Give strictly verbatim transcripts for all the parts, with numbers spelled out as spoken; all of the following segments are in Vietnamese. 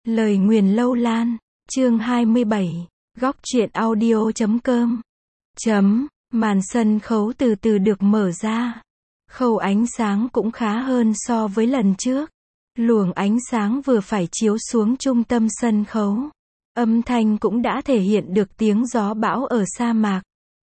Lời nguyền lâu lan, chương hai mươi bảy, góc truyện audio chấm com. Chấm, màn sân khấu từ từ được mở ra. Khâu ánh sáng cũng khá hơn so với lần trước. Luồng ánh sáng vừa phải chiếu xuống trung tâm sân khấu. Âm thanh cũng đã thể hiện được tiếng gió bão ở sa mạc.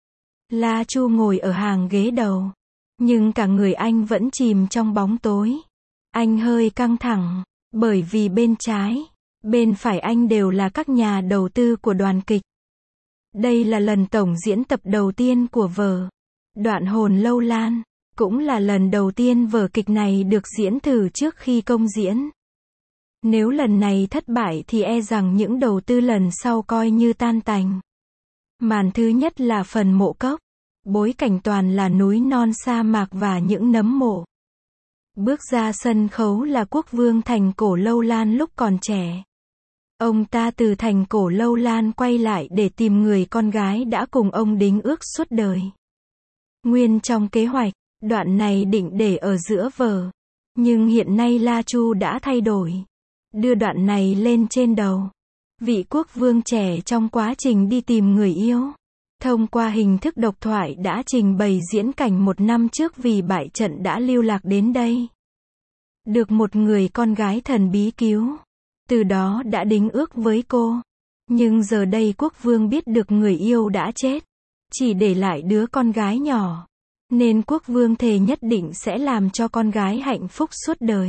La Chu ngồi ở hàng ghế đầu. Nhưng cả người anh vẫn chìm trong bóng tối. Anh hơi căng thẳng, bởi vì bên trái, bên phải anh đều là các nhà đầu tư của đoàn kịch. Đây là lần tổng diễn tập đầu tiên của vở Đoạn hồn lâu lan, cũng là lần đầu tiên vở kịch này được diễn thử trước khi công diễn. Nếu lần này thất bại thì e rằng những đầu tư lần sau coi như tan tành. Màn thứ nhất là phần mộ cốc, bối cảnh toàn là núi non sa mạc và những nấm mộ. Bước ra sân khấu là quốc vương thành cổ lâu lan lúc còn trẻ. Ông ta từ thành cổ lâu lan quay lại để tìm người con gái đã cùng ông đính ước suốt đời. Nguyên trong kế hoạch, đoạn này định để ở giữa vở. Nhưng hiện nay La Chu đã thay đổi. Đưa đoạn này lên trên đầu. Vị quốc vương trẻ trong quá trình đi tìm người yêu. Thông qua hình thức độc thoại đã trình bày diễn cảnh một năm trước vì bại trận đã lưu lạc đến đây. Được một người con gái thần bí cứu. Từ đó đã đính ước với cô. Nhưng giờ đây quốc vương biết được người yêu đã chết. Chỉ để lại đứa con gái nhỏ. Nên quốc vương thề nhất định sẽ làm cho con gái hạnh phúc suốt đời.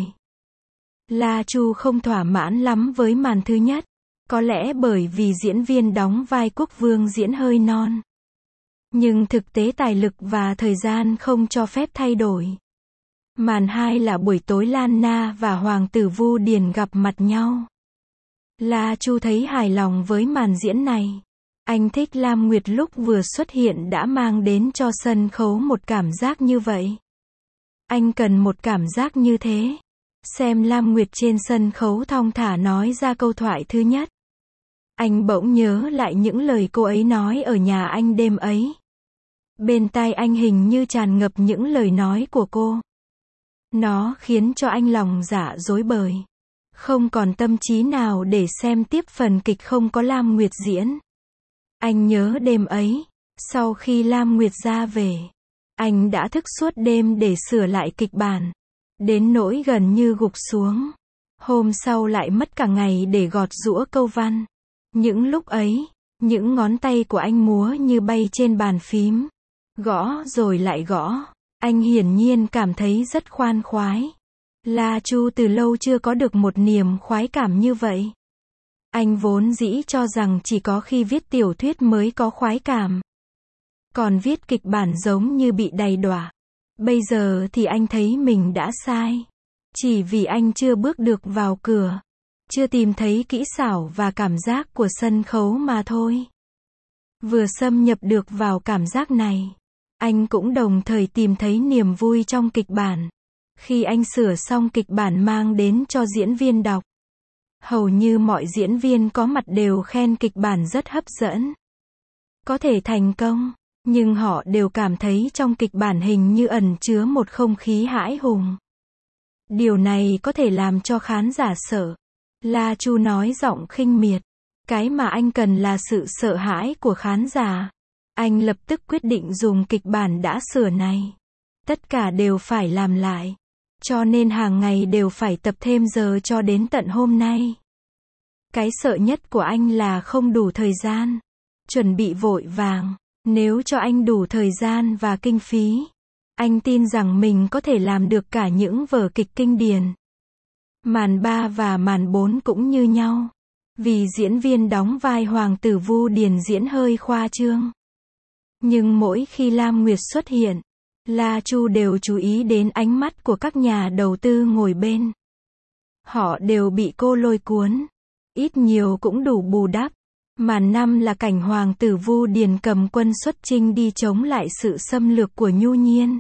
La Chu không thỏa mãn lắm với màn thứ nhất. Có lẽ bởi vì diễn viên đóng vai quốc vương diễn hơi non. Nhưng thực tế tài lực và thời gian không cho phép thay đổi. Màn hai là buổi tối Lan Na và Hoàng tử Vu Điền gặp mặt nhau. La Chu thấy hài lòng với màn diễn này. Anh thích Lam Nguyệt lúc vừa xuất hiện đã mang đến cho sân khấu một cảm giác như vậy. Anh cần một cảm giác như thế. Xem Lam Nguyệt trên sân khấu thong thả nói ra câu thoại thứ nhất. Anh bỗng nhớ lại những lời cô ấy nói ở nhà anh đêm ấy. Bên tai anh hình như tràn ngập những lời nói của cô. Nó khiến cho anh lòng dạ rối bời. Không còn tâm trí nào để xem tiếp phần kịch không có Lam Nguyệt diễn. Anh nhớ đêm ấy, sau khi Lam Nguyệt ra về, anh đã thức suốt đêm để sửa lại kịch bản. Đến nỗi gần như gục xuống. Hôm sau lại mất cả ngày để gọt giũa câu văn. Những lúc ấy, những ngón tay của anh múa như bay trên bàn phím. Gõ rồi lại gõ. Anh hiển nhiên cảm thấy rất khoan khoái. La Chu từ lâu chưa có được một niềm khoái cảm như vậy. Anh vốn dĩ cho rằng chỉ có khi viết tiểu thuyết mới có khoái cảm. Còn viết kịch bản giống như bị đầy đọa. Bây giờ thì anh thấy mình đã sai. Chỉ vì anh chưa bước được vào cửa. Chưa tìm thấy kỹ xảo và cảm giác của sân khấu mà thôi. Vừa xâm nhập được vào cảm giác này, anh cũng đồng thời tìm thấy niềm vui trong kịch bản. Khi anh sửa xong kịch bản mang đến cho diễn viên đọc. Hầu như mọi diễn viên có mặt đều khen kịch bản rất hấp dẫn. Có thể thành công, nhưng họ đều cảm thấy trong kịch bản hình như ẩn chứa một không khí hãi hùng. Điều này có thể làm cho khán giả sợ. La Chu nói giọng khinh miệt. Cái mà anh cần là sự sợ hãi của khán giả. Anh lập tức quyết định dùng kịch bản đã sửa này. Tất cả đều phải làm lại. Cho nên hàng ngày đều phải tập thêm giờ cho đến tận hôm nay. Cái sợ nhất của anh là không đủ thời gian. Chuẩn bị vội vàng. Nếu cho anh đủ thời gian và kinh phí, anh tin rằng mình có thể làm được cả những vở kịch kinh điển. Màn ba và màn bốn cũng như nhau. Vì diễn viên đóng vai Hoàng tử Vu Điền diễn hơi khoa trương. Nhưng mỗi khi Lam Nguyệt xuất hiện, La Chu đều chú ý đến ánh mắt của các nhà đầu tư ngồi bên. Họ đều bị cô lôi cuốn. Ít nhiều cũng đủ bù đắp. Màn năm là cảnh Hoàng tử Vu Điền cầm quân xuất chinh đi chống lại sự xâm lược của Nhu Nhiên.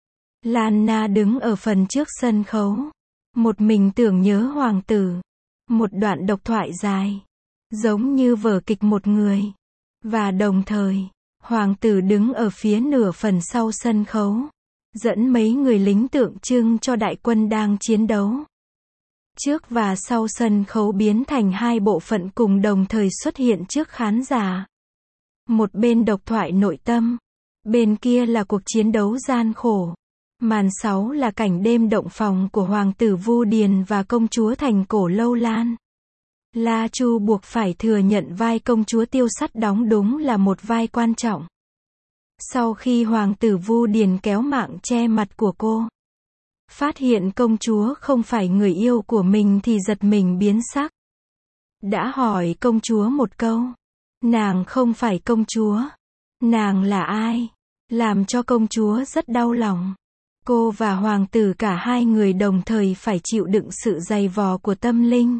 Lan Na đứng ở phần trước sân khấu. Một mình tưởng nhớ hoàng tử. Một đoạn độc thoại dài. Giống như vở kịch một người. Và đồng thời, hoàng tử đứng ở phía nửa phần sau sân khấu. Dẫn mấy người lính tượng trưng cho đại quân đang chiến đấu. trước và sau sân khấu biến thành hai bộ phận cùng đồng thời xuất hiện trước khán giả. Một bên độc thoại nội tâm, bên kia là cuộc chiến đấu gian khổ. Màn sáu là cảnh đêm động phòng của hoàng tử Vu Điền và công chúa thành cổ Lâu Lan. La Chu buộc phải thừa nhận vai công chúa Tiêu Sắt đóng đúng là một vai quan trọng. Sau khi hoàng tử Vu Điền kéo mạng che mặt của cô, phát hiện công chúa không phải người yêu của mình thì giật mình biến sắc. Đã hỏi công chúa một câu, nàng không phải công chúa, nàng là ai? Làm cho công chúa rất đau lòng. Cô và hoàng tử cả hai người đồng thời phải chịu đựng sự dày vò của tâm linh.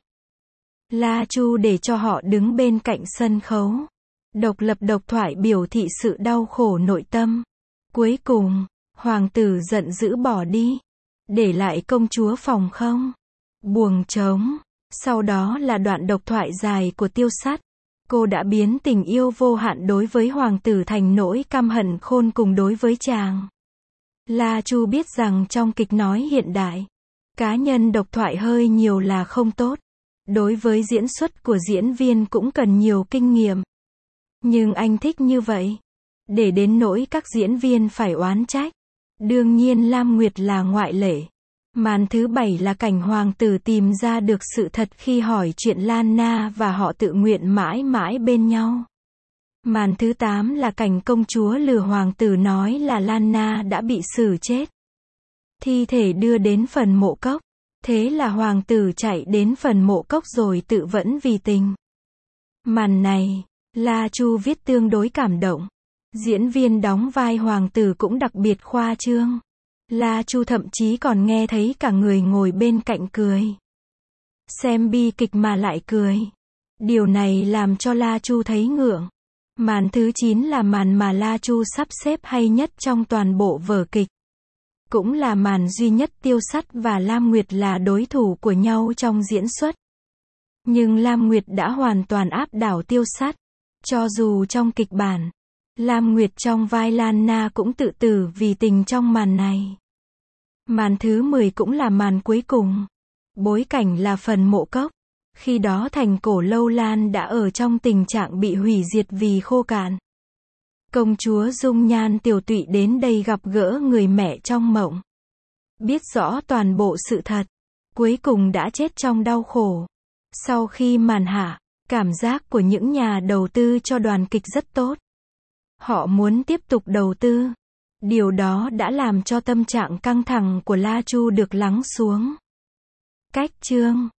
La Chu để cho họ đứng bên cạnh sân khấu, độc lập độc thoại biểu thị sự đau khổ nội tâm. Cuối cùng, hoàng tử giận dữ bỏ đi, để lại công chúa phòng không, buồng trống. Sau đó là đoạn độc thoại dài của Tiêu Sắt. Cô đã biến tình yêu vô hạn đối với hoàng tử thành nỗi căm hận khôn cùng đối với chàng. La Chu biết rằng trong kịch nói hiện đại, cá nhân độc thoại hơi nhiều là không tốt. Đối với diễn xuất của diễn viên cũng cần nhiều kinh nghiệm. Nhưng anh thích như vậy, để đến nỗi các diễn viên phải oán trách. Đương nhiên Lam Nguyệt là ngoại lệ. Màn thứ bảy là cảnh hoàng tử tìm ra được sự thật khi hỏi chuyện Lan Na và họ tự nguyện mãi mãi bên nhau. Màn thứ tám là cảnh công chúa lừa hoàng tử nói là Lan Na đã bị xử chết. Thi thể đưa đến phần mộ cốc. Thế là hoàng tử chạy đến phần mộ cốc rồi tự vẫn vì tình. Màn này, La Chu viết tương đối cảm động. Diễn viên đóng vai hoàng tử cũng đặc biệt khoa trương. La Chu thậm chí còn nghe thấy cả người ngồi bên cạnh cười. Xem bi kịch mà lại cười. Điều này làm cho La Chu thấy ngượng. Màn thứ chín là màn mà La Chu sắp xếp hay nhất trong toàn bộ vở kịch. Cũng là màn duy nhất Tiêu Sắt và Lam Nguyệt là đối thủ của nhau trong diễn xuất. Nhưng Lam Nguyệt đã hoàn toàn áp đảo Tiêu Sắt. Cho dù trong kịch bản, Lam Nguyệt trong vai Lan Na cũng tự tử vì tình trong màn này. Màn thứ mười cũng là màn cuối cùng. Bối cảnh là phần mộ cốc. Khi đó thành cổ Lâu Lan đã ở trong tình trạng bị hủy diệt vì khô cạn. Công chúa dung nhan tiều tụy đến đây gặp gỡ người mẹ trong mộng. Biết rõ toàn bộ sự thật. Cuối cùng đã chết trong đau khổ. Sau khi màn hạ, cảm giác của những nhà đầu tư cho đoàn kịch rất tốt. Họ muốn tiếp tục đầu tư. Điều đó đã làm cho tâm trạng căng thẳng của La Chu được lắng xuống. Cách chương